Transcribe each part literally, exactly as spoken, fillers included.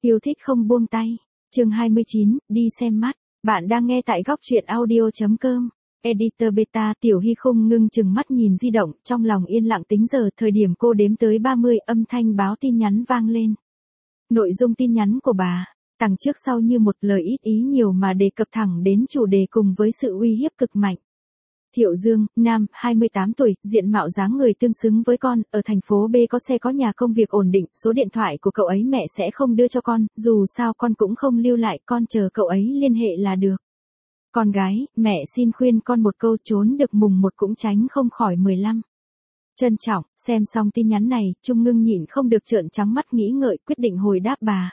Yêu thích không buông tay. Chương hai mươi chín, đi xem mắt. Bạn đang nghe tại góc truyện audio chấm com. Editor Beta. Tiểu Hy Khung ngưng chừng mắt nhìn di động, trong lòng yên lặng tính giờ. Thời điểm cô đếm tới ba mươi, âm thanh báo tin nhắn vang lên. Nội dung tin nhắn của bà, tằng trước sau như một lời ít ý nhiều mà đề cập thẳng đến chủ đề cùng với sự uy hiếp cực mạnh. Thiệu Dương, nam, hai mươi tám tuổi, diện mạo dáng người tương xứng với con, ở thành phố B có xe có nhà, công việc ổn định, số điện thoại của cậu ấy mẹ sẽ không đưa cho con, dù sao con cũng không lưu lại, con chờ cậu ấy liên hệ là được. Con gái, mẹ xin khuyên con một câu, trốn được mùng một cũng tránh không khỏi mười lăm. Trân trọng. Xem xong tin nhắn này, Trung Ngưng nhịn không được trợn trắng mắt nghĩ ngợi, quyết định hồi đáp bà.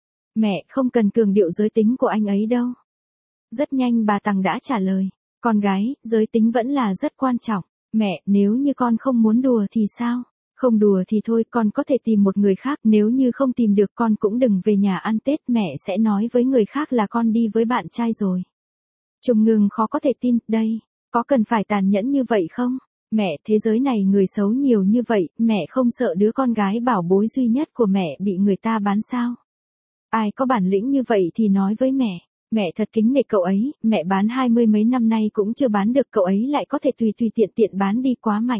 Mẹ không cần cường điệu giới tính của anh ấy đâu. Rất nhanh bà Tằng đã trả lời. Con gái, giới tính vẫn là rất quan trọng. Mẹ, nếu như con không muốn đùa thì sao? Không đùa thì thôi, con có thể tìm một người khác, nếu như không tìm được con cũng đừng về nhà ăn Tết, mẹ sẽ nói với người khác là con đi với bạn trai rồi. Trung Ngưng khó có thể tin, đây, có cần phải tàn nhẫn như vậy không? Mẹ, thế giới này người xấu nhiều như vậy, mẹ không sợ đứa con gái bảo bối duy nhất của mẹ bị người ta bán sao? Ai có bản lĩnh như vậy thì nói với mẹ. Mẹ thật kính nể cậu ấy, mẹ bán hai mươi mấy năm nay cũng chưa bán được, cậu ấy lại có thể tùy tùy tiện tiện bán đi, quá mạnh.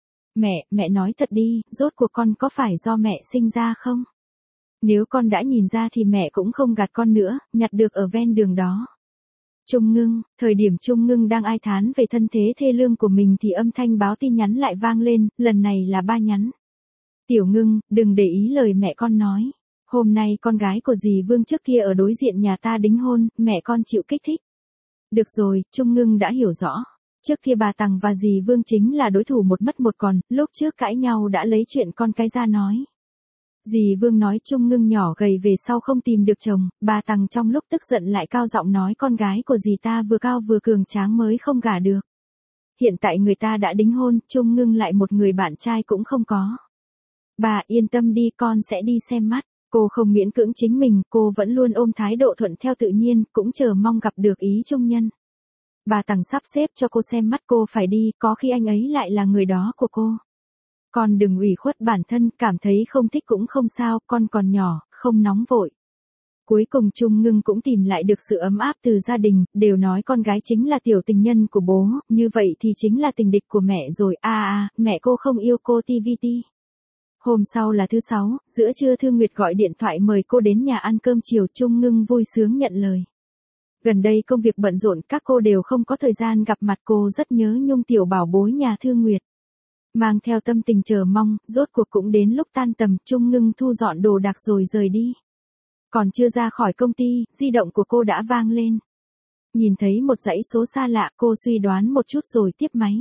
Mẹ, mẹ nói thật đi, rốt cuộc con có phải do mẹ sinh ra không? Nếu con đã nhìn ra thì mẹ cũng không gạt con nữa, nhặt được ở ven đường đó. Trung Ngưng, thời điểm Trung Ngưng đang ai thán về thân thế thê lương của mình thì âm thanh báo tin nhắn lại vang lên, lần này là ba nhắn. Tiểu Ngưng, đừng để ý lời mẹ con nói. Hôm nay con gái của dì Vương trước kia ở đối diện nhà ta đính hôn, mẹ con chịu kích thích. Được rồi, Trung Ngưng đã hiểu rõ. Trước kia bà Tằng và dì Vương chính là đối thủ một mất một còn, lúc trước cãi nhau đã lấy chuyện con cái ra nói. Dì Vương nói Trung Ngưng nhỏ gầy về sau không tìm được chồng, bà Tằng trong lúc tức giận lại cao giọng nói con gái của dì ta vừa cao vừa cường tráng mới không gả được. Hiện tại người ta đã đính hôn, Trung Ngưng lại một người bạn trai cũng không có. Bà yên tâm đi, con sẽ đi xem mắt. Cô không miễn cưỡng chính mình, cô vẫn luôn ôm thái độ thuận theo tự nhiên, cũng chờ mong gặp được ý trung nhân. Bà Tằng sắp xếp cho cô xem mắt, cô phải đi, có khi anh ấy lại là người đó của cô. Con đừng ủy khuất bản thân, cảm thấy không thích cũng không sao, con còn nhỏ, không nóng vội. Cuối cùng Trung Ngưng cũng tìm lại được sự ấm áp từ gia đình, đều nói con gái chính là tiểu tình nhân của bố, như vậy thì chính là tình địch của mẹ rồi, à à, mẹ cô không yêu cô ti vi ti. Hôm sau là thứ sáu, giữa trưa Thư Nguyệt gọi điện thoại mời cô đến nhà ăn cơm chiều, Trung Ngưng vui sướng nhận lời. Gần đây công việc bận rộn, các cô đều không có thời gian gặp mặt, cô rất nhớ nhung tiểu bảo bối nhà Thư Nguyệt. Mang theo tâm tình chờ mong, rốt cuộc cũng đến lúc tan tầm, Trung Ngưng thu dọn đồ đạc rồi rời đi. Còn chưa ra khỏi công ty, di động của cô đã vang lên. Nhìn thấy một dãy số xa lạ, cô suy đoán một chút rồi tiếp máy.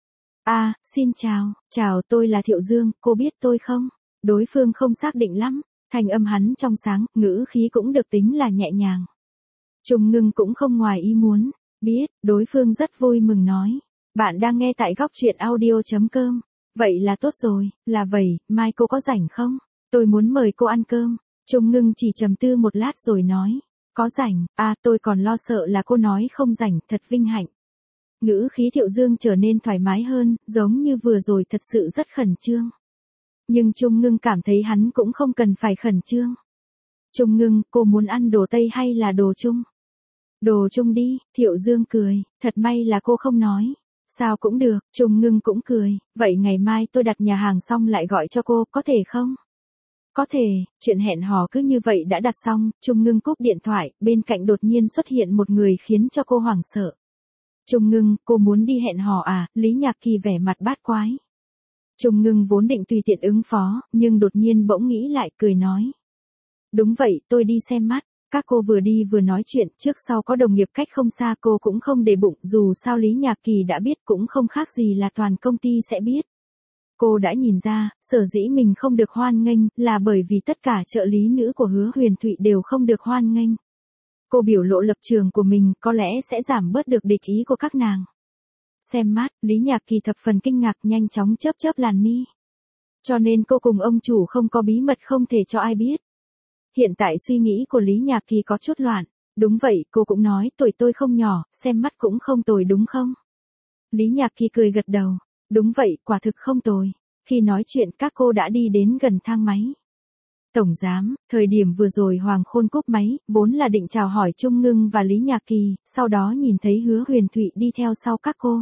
À, xin chào, chào, tôi là Thiệu Dương, cô biết tôi không? Đối phương không xác định lắm, thanh âm hắn trong sáng, ngữ khí cũng được tính là nhẹ nhàng. Trung Ngưng cũng không ngoài ý muốn, biết, đối phương rất vui mừng nói. Bạn đang nghe tại góc truyện audio chấm com. Vậy là tốt rồi, là vậy, mai cô có rảnh không? Tôi muốn mời cô ăn cơm. Trung Ngưng chỉ trầm tư một lát rồi nói. Có rảnh, à tôi còn lo sợ là cô nói không rảnh, thật vinh hạnh. Ngữ khí Thiệu Dương trở nên thoải mái hơn, giống như vừa rồi thật sự rất khẩn trương. Nhưng Trung Ngưng cảm thấy hắn cũng không cần phải khẩn trương. Trung Ngưng, cô muốn ăn đồ Tây hay là đồ Trung? Đồ Trung đi, Thiệu Dương cười, thật may là cô không nói. Sao cũng được, Trung Ngưng cũng cười, vậy ngày mai tôi đặt nhà hàng xong lại gọi cho cô, có thể không? Có thể, chuyện hẹn hò cứ như vậy đã đặt xong, Trung Ngưng cúp điện thoại, bên cạnh đột nhiên xuất hiện một người khiến cho cô hoảng sợ. Trung Ngưng, cô muốn đi hẹn hò à? Lý Nhạc Kỳ vẻ mặt bát quái. Trung Ngưng vốn định tùy tiện ứng phó, nhưng đột nhiên bỗng nghĩ lại, cười nói. Đúng vậy, tôi đi xem mắt. Các cô vừa đi vừa nói chuyện, trước sau có đồng nghiệp cách không xa, cô cũng không để bụng, dù sao Lý Nhạc Kỳ đã biết cũng không khác gì là toàn công ty sẽ biết. Cô đã nhìn ra, sở dĩ mình không được hoan nghênh, là bởi vì tất cả trợ lý nữ của Hứa Huyền Thụy đều không được hoan nghênh. Cô biểu lộ lập trường của mình, có lẽ sẽ giảm bớt được địch ý của các nàng. Xem mắt, Lý Nhạc Kỳ thập phần kinh ngạc, nhanh chóng chớp chớp làn mi. Cho nên cô cùng ông chủ không có bí mật không thể cho ai biết. Hiện tại suy nghĩ của Lý Nhạc Kỳ có chút loạn. Đúng vậy, cô cũng nói, tuổi tôi không nhỏ, xem mắt cũng không tồi đúng không? Lý Nhạc Kỳ cười gật đầu. Đúng vậy, quả thực không tồi. Khi nói chuyện các cô đã đi đến gần thang máy. Tổng giám, thời điểm vừa rồi Hoàng Khôn cúp máy, vốn là định chào hỏi Trung Ngưng và Lý Nhạc Kỳ, sau đó nhìn thấy Hứa Huyền Thụy đi theo sau các cô.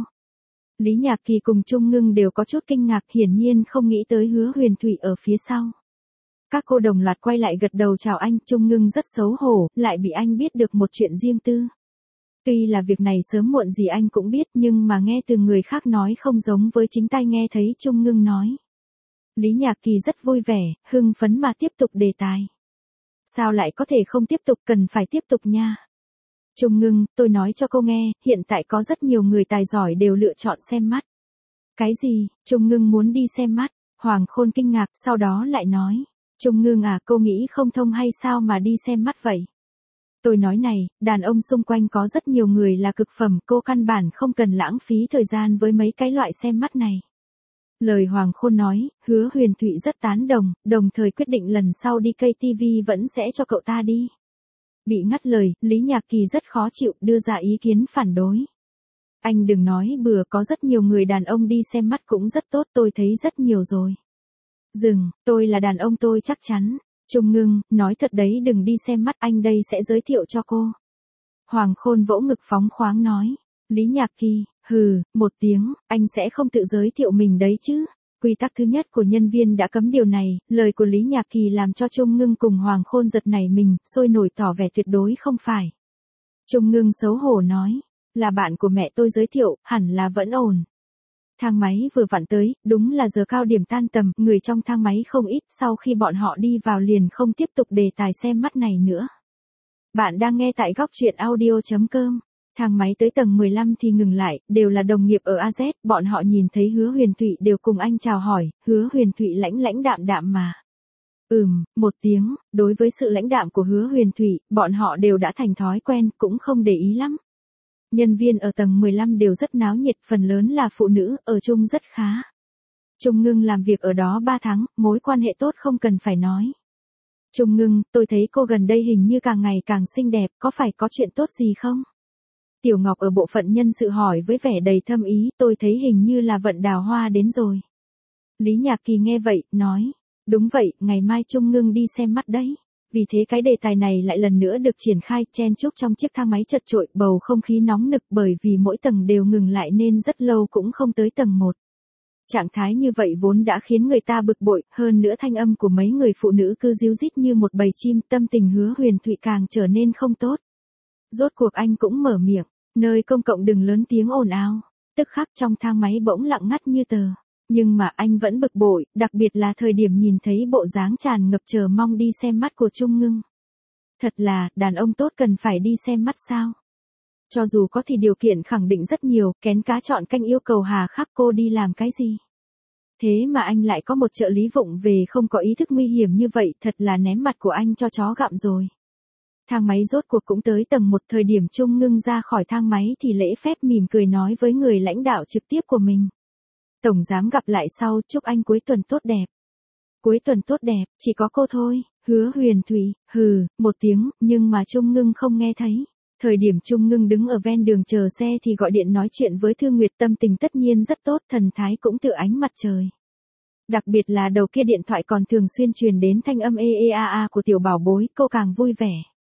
Lý Nhạc Kỳ cùng Trung Ngưng đều có chút kinh ngạc, hiển nhiên không nghĩ tới Hứa Huyền Thụy ở phía sau. Các cô đồng loạt quay lại gật đầu chào anh, Trung Ngưng rất xấu hổ, lại bị anh biết được một chuyện riêng tư. Tuy là việc này sớm muộn gì anh cũng biết, nhưng mà nghe từ người khác nói không giống với chính tai nghe thấy Trung Ngưng nói. Lý Nhạc Kỳ rất vui vẻ, hưng phấn mà tiếp tục đề tài. Sao lại có thể không tiếp tục, cần phải tiếp tục nha. Trung Ngưng, tôi nói cho cô nghe, hiện tại có rất nhiều người tài giỏi đều lựa chọn xem mắt. Cái gì, Trung Ngưng muốn đi xem mắt? Hoàng Khôn kinh ngạc, sau đó lại nói. Trung Ngưng à, cô nghĩ không thông hay sao mà đi xem mắt vậy? Tôi nói này, đàn ông xung quanh có rất nhiều người là cực phẩm, cô căn bản không cần lãng phí thời gian với mấy cái loại xem mắt này. Lời Hoàng Khôn nói, Hứa Huyền Thụy rất tán đồng, đồng thời quyết định lần sau đi ca tê vê vẫn sẽ cho cậu ta đi. Bị ngắt lời, Lý Nhạc Kỳ rất khó chịu, đưa ra ý kiến phản đối. Anh đừng nói bừa, có rất nhiều người đàn ông đi xem mắt cũng rất tốt, tôi thấy rất nhiều rồi. Dừng, tôi là đàn ông tôi chắc chắn. Trung Ngưng, nói thật đấy, đừng đi xem mắt, anh đây sẽ giới thiệu cho cô. Hoàng Khôn vỗ ngực phóng khoáng nói. Lý Nhạc Kỳ, hừ, một tiếng, anh sẽ không tự giới thiệu mình đấy chứ. Quy tắc thứ nhất của nhân viên đã cấm điều này, lời của Lý Nhạc Kỳ làm cho Trung Ngưng cùng Hoàng Khôn giật nảy mình, sôi nổi tỏ vẻ tuyệt đối không phải. Trung Ngưng xấu hổ nói, là bạn của mẹ tôi giới thiệu, hẳn là vẫn ổn. Thang máy vừa vặn tới, đúng là giờ cao điểm tan tầm, người trong thang máy không ít, sau khi bọn họ đi vào liền không tiếp tục đề tài xem mắt này nữa. Bạn đang nghe tại góc truyện audio chấm com. Thang máy tới tầng mười lăm thì ngừng lại, đều là đồng nghiệp ở a zét, bọn họ nhìn thấy Hứa Huyền Thụy đều cùng anh chào hỏi, Hứa Huyền Thụy lãnh lãnh đạm đạm mà. Ừm, một tiếng, đối với sự lãnh đạm của Hứa Huyền Thụy, bọn họ đều đã thành thói quen, cũng không để ý lắm. Nhân viên ở tầng mười lăm đều rất náo nhiệt, phần lớn là phụ nữ, ở chung rất khá. Trung Ngưng làm việc ở đó ba tháng, mối quan hệ tốt không cần phải nói. Trung Ngưng, tôi thấy cô gần đây hình như càng ngày càng xinh đẹp, có phải có chuyện tốt gì không? Tiểu Ngọc ở bộ phận nhân sự hỏi với vẻ đầy thâm ý, tôi thấy hình như là vận đào hoa đến rồi. Lý Nhạc Kỳ nghe vậy, nói, đúng vậy, ngày mai Trung Ngưng đi xem mắt đấy. Vì thế cái đề tài này lại lần nữa được triển khai, chen chúc trong chiếc thang máy chật chội, bầu không khí nóng nực bởi vì mỗi tầng đều ngừng lại nên rất lâu cũng không tới tầng một. Trạng thái như vậy vốn đã khiến người ta bực bội, hơn nữa thanh âm của mấy người phụ nữ cứ ríu rít như một bầy chim, tâm tình Hứa Huyền Thụy càng trở nên không tốt. Rốt cuộc anh cũng mở miệng, nơi công cộng đừng lớn tiếng ồn ào. Tức khắc trong thang máy bỗng lặng ngắt như tờ. Nhưng mà anh vẫn bực bội, đặc biệt là thời điểm nhìn thấy bộ dáng tràn ngập chờ mong đi xem mắt của Trung Ngưng. Thật là, đàn ông tốt cần phải đi xem mắt sao? Cho dù có thì điều kiện khẳng định rất nhiều, kén cá chọn canh yêu cầu hà khắc cô đi làm cái gì? Thế mà anh lại có một trợ lý vụng về không có ý thức nguy hiểm như vậy, thật là ném mặt của anh cho chó gặm rồi. Thang máy rốt cuộc cũng tới tầng một, thời điểm Trung Ngưng ra khỏi thang máy thì lễ phép mỉm cười nói với người lãnh đạo trực tiếp của mình. Tổng giám gặp lại sau, chúc anh cuối tuần tốt đẹp. Cuối tuần tốt đẹp, chỉ có cô thôi. Hứa Huyền Thụy, hừ, một tiếng, nhưng mà Trung Ngưng không nghe thấy. Thời điểm Trung Ngưng đứng ở ven đường chờ xe thì gọi điện nói chuyện với Thư Nguyệt, tâm tình tất nhiên rất tốt, thần thái cũng tựa ánh mặt trời. Đặc biệt là đầu kia điện thoại còn thường xuyên truyền đến thanh âm ê ê a a của tiểu bảo bối, cô càng vui vẻ.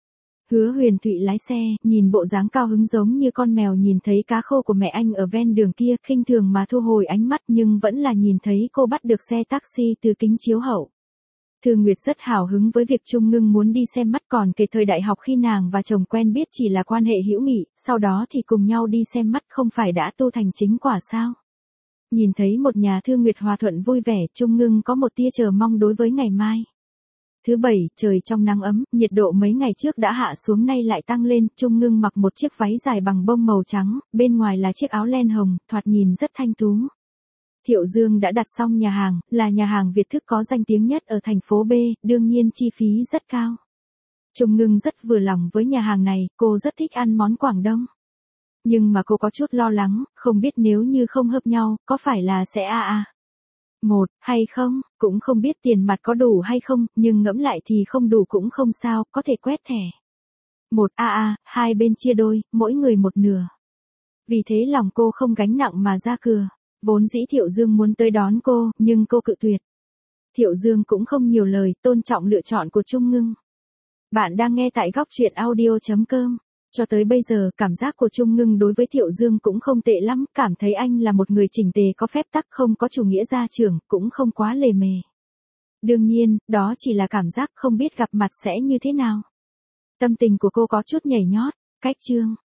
Hứa Huyền Thụy lái xe, nhìn bộ dáng cao hứng giống như con mèo nhìn thấy cá khô của mẹ anh ở ven đường kia, khinh thường mà thu hồi ánh mắt nhưng vẫn là nhìn thấy cô bắt được xe taxi từ kính chiếu hậu. Thư Nguyệt rất hào hứng với việc Trung Ngưng muốn đi xem mắt, còn kể thời đại học khi nàng và chồng quen biết chỉ là quan hệ hữu nghị, sau đó thì cùng nhau đi xem mắt không phải đã tu thành chính quả sao. Nhìn thấy một nhà Thư Nguyệt hòa thuận vui vẻ, Trung Ngưng có một tia chờ mong đối với ngày mai. Thứ bảy, trời trong nắng ấm, nhiệt độ mấy ngày trước đã hạ xuống nay lại tăng lên, Trung Ngưng mặc một chiếc váy dài bằng bông màu trắng, bên ngoài là chiếc áo len hồng, thoạt nhìn rất thanh tú. Thiệu Dương đã đặt xong nhà hàng, là nhà hàng Việt thức có danh tiếng nhất ở thành phố B, đương nhiên chi phí rất cao. Trung Ngưng rất vừa lòng với nhà hàng này, cô rất thích ăn món Quảng Đông. Nhưng mà cô có chút lo lắng, không biết nếu như không hợp nhau, có phải là sẽ a a. Một, hay không, cũng không biết tiền mặt có đủ hay không, nhưng ngẫm lại thì không đủ cũng không sao, có thể quét thẻ. Một a a, hai bên chia đôi, mỗi người một nửa. Vì thế lòng cô không gánh nặng mà ra cửa. Vốn dĩ Thiệu Dương muốn tới đón cô, nhưng cô cự tuyệt. Thiệu Dương cũng không nhiều lời, tôn trọng lựa chọn của Trung Ngưng. Bạn đang nghe tại góc truyện audio chấm com. Cho tới bây giờ, cảm giác của Trung Ngưng đối với Thiệu Dương cũng không tệ lắm, cảm thấy anh là một người chỉnh tề có phép tắc, không có chủ nghĩa gia trưởng, cũng không quá lề mề. Đương nhiên, đó chỉ là cảm giác, không biết gặp mặt sẽ như thế nào. Tâm tình của cô có chút nhảy nhót. Cách chương